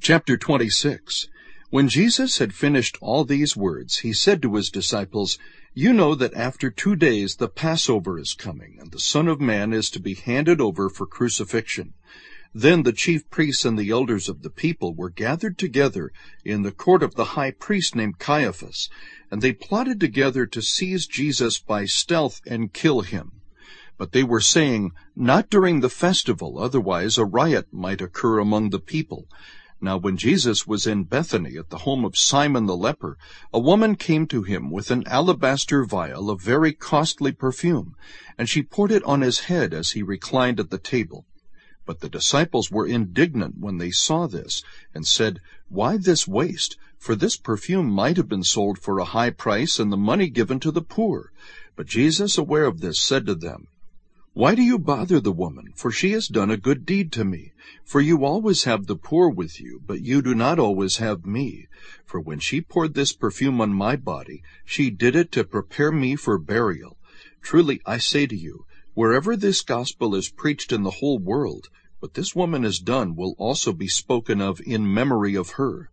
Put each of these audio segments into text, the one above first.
Chapter 26. When Jesus had finished all these words, he said to his disciples, "You know that after 2 days the Passover is coming, and the Son of Man is to be handed over for crucifixion." Then the chief priests and the elders of the people were gathered together in the court of the high priest named Caiaphas, and they plotted together to seize Jesus by stealth and kill him. But they were saying, "Not during the festival, otherwise a riot might occur among the people." Now when Jesus was in Bethany at the home of Simon the leper, a woman came to him with an alabaster vial of very costly perfume, and she poured it on his head as he reclined at the table. But the disciples were indignant when they saw this, and said, "Why this waste? For this perfume might have been sold for a high price and the money given to the poor." But Jesus, aware of this, said to them, "Why do you bother the woman? For she has done a good deed to me. For you always have the poor with you, but you do not always have me. For when she poured this perfume on my body, she did it to prepare me for burial. Truly I say to you, wherever this gospel is preached in the whole world, what this woman has done will also be spoken of in memory of her."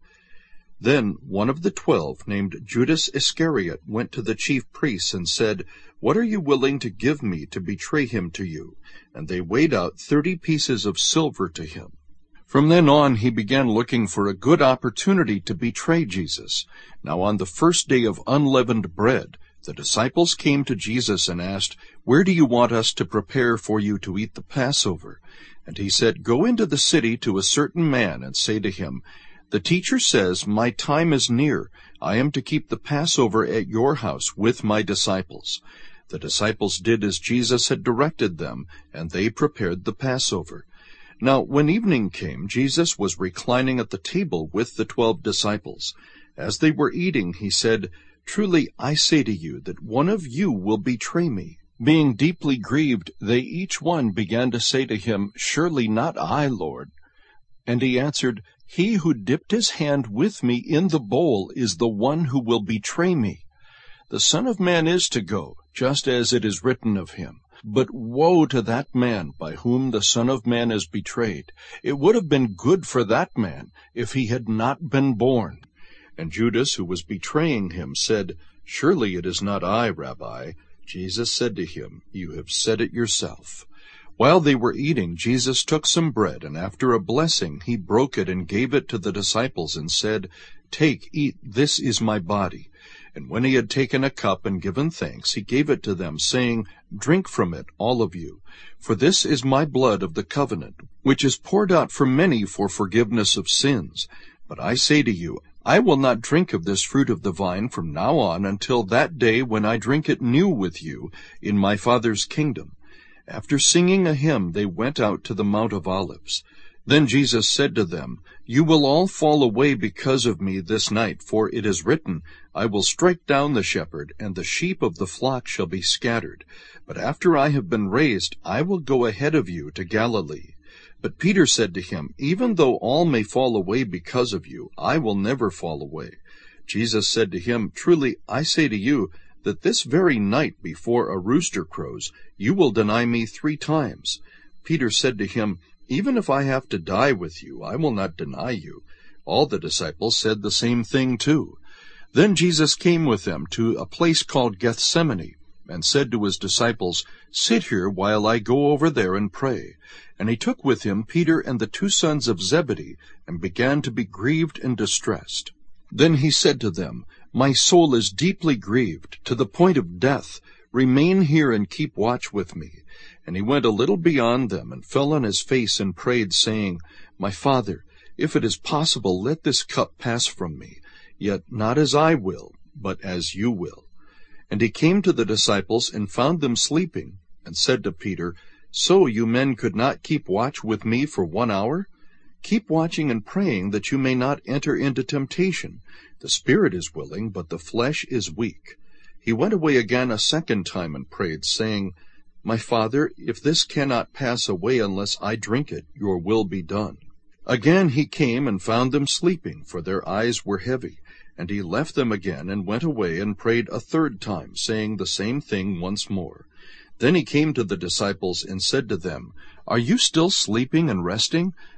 Then one of the 12, named Judas Iscariot, went to the chief priests and said, "What are you willing to give me to betray him to you?" And they weighed out 30 pieces of silver to him. From then on he began looking for a good opportunity to betray Jesus. Now on the first day of unleavened bread, the disciples came to Jesus and asked, "Where do you want us to prepare for you to eat the Passover?" And he said, "Go into the city to a certain man and say to him, 'The teacher says, my time is near. I am to keep the Passover at your house with my disciples.'" The disciples did as Jesus had directed them, and they prepared the Passover. Now when evening came, Jesus was reclining at the table with the 12 disciples. As they were eating, he said, "Truly I say to you that one of you will betray me." Being deeply grieved, they each one began to say to him, "Surely not I, Lord." And he answered, "He who dipped his hand with me in the bowl is the one who will betray me. The Son of Man is to go, just as it is written of him. But woe to that man by whom the Son of Man is betrayed. It would have been good for that man if he had not been born." And Judas, who was betraying him, said, "Surely it is not I, Rabbi." Jesus said to him, "You have said it yourself." While they were eating, Jesus took some bread, and after a blessing he broke it and gave it to the disciples and said, "Take, eat, this is my body." And when he had taken a cup and given thanks, he gave it to them, saying, "Drink from it, all of you, for this is my blood of the covenant, which is poured out for many for forgiveness of sins. But I say to you, I will not drink of this fruit of the vine from now on until that day when I drink it new with you in my Father's kingdom." After singing a hymn, they went out to the Mount of Olives. Then Jesus said to them, "You will all fall away because of me this night, for it is written, 'I will strike down the shepherd, and the sheep of the flock shall be scattered.' But after I have been raised, I will go ahead of you to Galilee." But Peter said to him, "Even though all may fall away because of you, I will never fall away." Jesus said to him, "Truly I say to you, that this very night before a rooster crows, you will deny me 3 times. Peter said to him, "Even if I have to die with you, I will not deny you." All the disciples said the same thing too. Then Jesus came with them to a place called Gethsemane, and said to his disciples, "Sit here while I go over there and pray." And he took with him Peter and the 2 sons of Zebedee, and began to be grieved and distressed. Then he said to them, "My soul is deeply grieved, to the point of death. Remain here and keep watch with me." And he went a little beyond them, and fell on his face and prayed, saying, "My Father, if it is possible, let this cup pass from me. Yet not as I will, but as you will." And he came to the disciples and found them sleeping, and said to Peter, "So you men could not keep watch with me for 1 hour? Keep watching and praying that you may not enter into temptation. The spirit is willing, but the flesh is weak." He went away again a second time and prayed, saying, "My Father, if this cannot pass away unless I drink it, your will be done." Again he came and found them sleeping, for their eyes were heavy. And he left them again and went away and prayed a third time, saying the same thing once more. Then he came to the disciples and said to them, "Are you still sleeping and resting?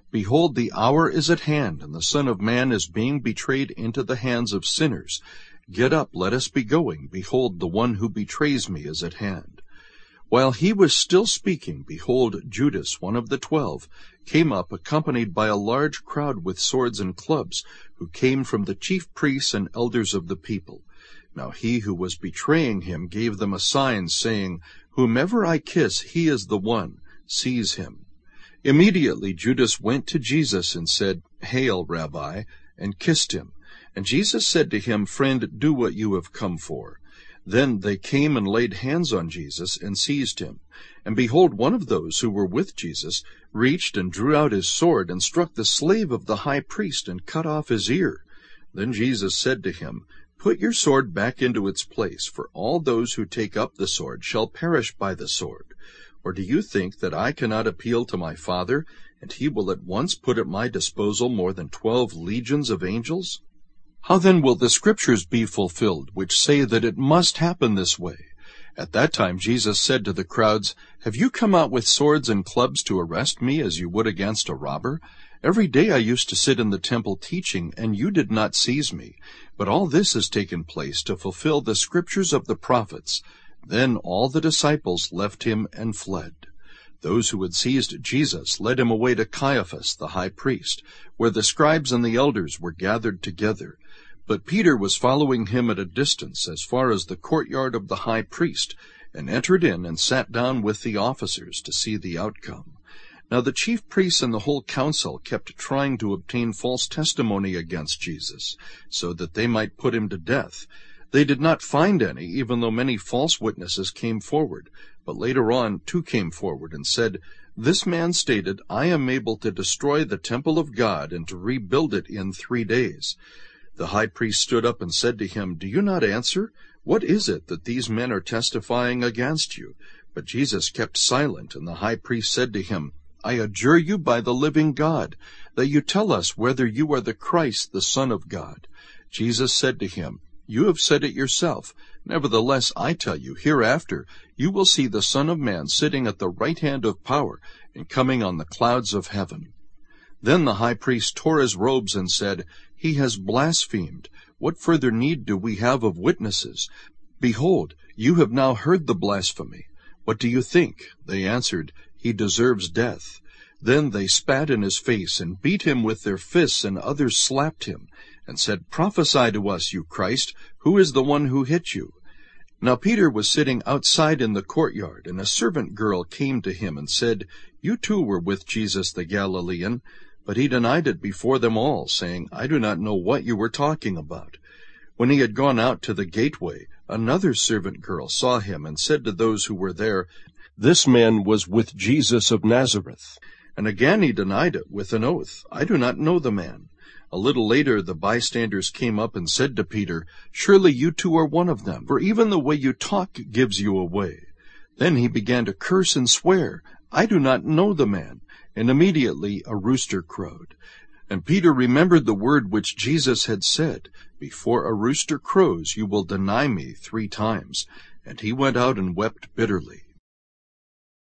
Behold, the hour is at hand, and the Son of Man is being betrayed into the hands of sinners. Get up, let us be going. Behold, the one who betrays me is at hand." While he was still speaking, behold, Judas, one of the 12, came up, accompanied by a large crowd with swords and clubs, who came from the chief priests and elders of the people. Now he who was betraying him gave them a sign, saying, "Whomever I kiss, he is the one. Seize him." Immediately Judas went to Jesus and said, "Hail, Rabbi," and kissed him. And Jesus said to him, "Friend, do what you have come for." Then they came and laid hands on Jesus and seized him. And behold, one of those who were with Jesus reached and drew out his sword and struck the slave of the high priest and cut off his ear. Then Jesus said to him, "Put your sword back into its place, for all those who take up the sword shall perish by the sword. Or do you think that I cannot appeal to my Father, and he will at once put at my disposal more than 12 legions of angels? How then will the Scriptures be fulfilled, which say that it must happen this way?" At that time Jesus said to the crowds, "Have you come out with swords and clubs to arrest me as you would against a robber? Every day I used to sit in the temple teaching, and you did not seize me. But all this has taken place to fulfill the Scriptures of the prophets." Then all the disciples left him and fled. Those who had seized Jesus led him away to Caiaphas the high priest, where the scribes and the elders were gathered together. But Peter was following him at a distance as far as the courtyard of the high priest, and entered in and sat down with the officers to see the outcome. Now the chief priests and the whole council kept trying to obtain false testimony against Jesus, so that they might put him to death. They did not find any, even though many false witnesses came forward. But later on 2 came forward and said, "This man stated, 'I am able to destroy the temple of God and to rebuild it in 3 days.'" The high priest stood up and said to him, "Do you not answer? What is it that these men are testifying against you?" But Jesus kept silent, and the high priest said to him, "I adjure you by the living God, that you tell us whether you are the Christ, the Son of God." Jesus said to him, "You have said it yourself. Nevertheless, I tell you, hereafter you will see the Son of Man sitting at the right hand of power and coming on the clouds of heaven." Then the high priest tore his robes and said, "He has blasphemed. What further need do we have of witnesses? Behold, you have now heard the blasphemy. What do you think?" They answered, "He deserves death." Then they spat in his face and beat him with their fists, and others slapped him, and said, "Prophesy to us, you Christ. Who is the one who hit you?" Now Peter was sitting outside in the courtyard, and a servant girl came to him and said, "You too were with Jesus the Galilean." But he denied it before them all, saying, "I do not know what you were talking about." When he had gone out to the gateway, another servant girl saw him and said to those who were there, "This man was with Jesus of Nazareth." And again he denied it with an oath, "I do not know the man." A little later the bystanders came up and said to Peter, "Surely you too are one of them, for even the way you talk gives you away." Then he began to curse and swear, "I do not know the man." And immediately a rooster crowed. And Peter remembered the word which Jesus had said, "Before a rooster crows, you will deny me 3 times." And he went out and wept bitterly.